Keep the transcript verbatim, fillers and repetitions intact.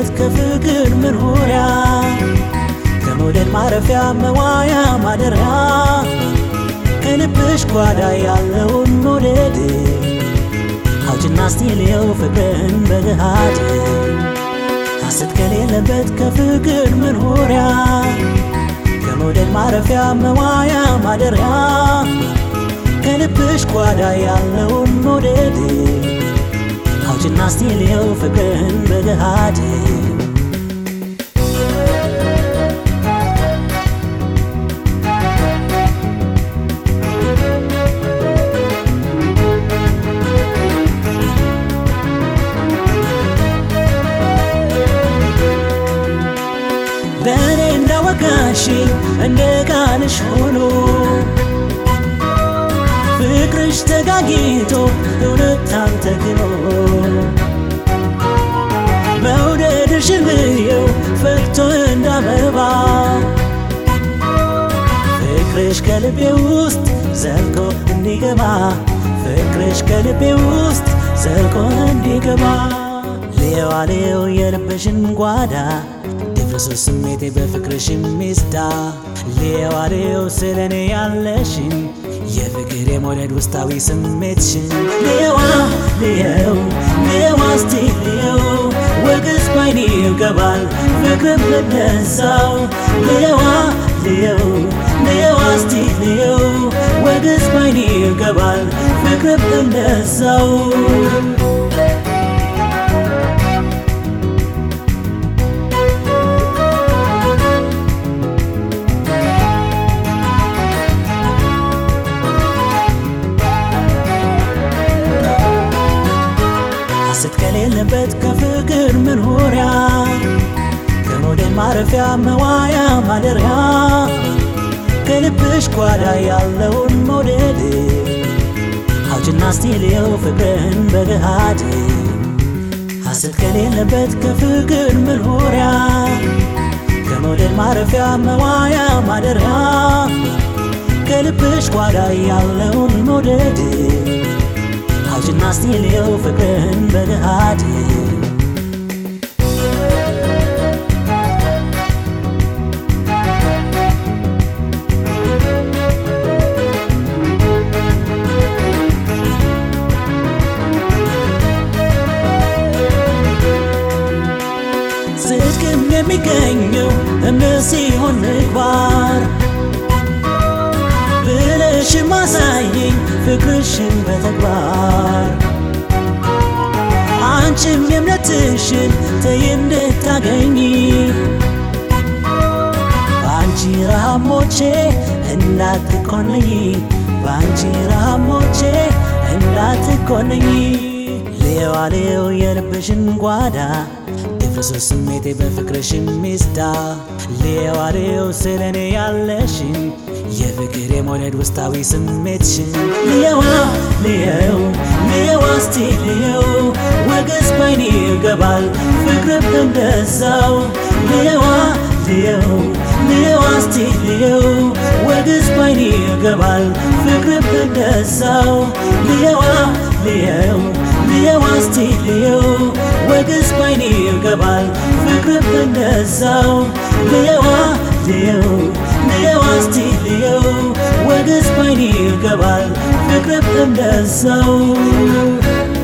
ከሌለበት ከፍቅር መኖሪያ ከመውደድ ማረፊያ መዋያ ማደሪያ ከልብሽ ጓዳ ያለውን መውደድ አውጭና ስቲልየው ፍቅርን በገሃድ ሐሰት ከሌለበት ከፍቅር መኖሪያ ከመውደድ ማረፊያ መዋያ ማደሪያ ከልብሽ ጓዳ ያለውን መውደድ አውጭና ስቲልየው ፍቅርን በገሃድ በኔ እንዳወጋሽ እንደ ቃልሽ ሆኖ ፍቅርሽ ተጋጊቶ እውነታን ተክኖ መውደድሽን ልየው ፈክቶ እንዳበባ ፍቅርሽ ከልቤ ውስጥ ዘልቆ እንዲገባ ፍቅርሽ ከልቤ ውስጥ ዘልቆ እንዲገባ ልየው አልየው የልብሽን ጓዳ ድፍርሱ ስሜቴ በፍቅርሽ ሚስዳ ልየው አልየው ስለኔ ያለሽን የፍቅር የመውደድ ውስጣዊ ስሜትሽን ልየዋ ልየው ልየዋ እስቲ ልየው ወግስ ባይኔ ይገባል ፍቅርም እንደዛው ልየዋ ልየው ልየዋ እስቲ ልየው ወግስ ባይኔ ይገባል ፍቅርም እንደዛው ሐሰት ከሌለበት ከፍቅር መኖሪያ ከመውደድ ማረፊያ መዋያ ማደሪያ ከልብሽ ጓዳ ያለውን መውደድ አውጭና ስቲልየው ፍቅርን በገሃድ ሐሰት ከሌለበት ከፍቅር መኖሪያ ከመውደድ ማረፊያ መዋያ ማደሪያ ከልብሽ ጓዳ ያለውን መውደድ አውጭና ስቲልየው ፍቅርን በገሃድ ጽድቅም የሚገኘው እምነት ሲሆን ምግባር ብለሽ ማሳየኝ ፍቅርሽን በተግባር አንቺም የእምነትሽን ተይ እንድታገኝ በአንቺ ረሃብ ሞቼ እንዳትኮነኝ በአንቺ ረሃብ ሞቼ እንዳትኮነኝ ልየው አልየው የልብሽን ጓዳ ድፍርሱ ስሜቴ በፍቅርሽ ሚስዳ ልየው አልየው ስለኔ ያለሽን የፍቅር የመውደድ ውስጣዊ ስሜትሽን ልየዋ ልየው ልየዋ እስቲ ልየው ወግስ ባይኔ ይገባል ፍቅርም እንደዛው ልየዋ ልየው ልየዋ እስቲ ልየው ወግስ ባይኔ ይገባል ፍቅርም እንደዛው ልየዋ ልየው ልየዋ እስቲ ልየው ወግስ ባይኔ ይገባል ፍቅርም እንደዛው ልየዋ ልየው ልየዋ እስቲ ልየው ወግስ ባይኔ ይገባል ፍቅርም እንደዛው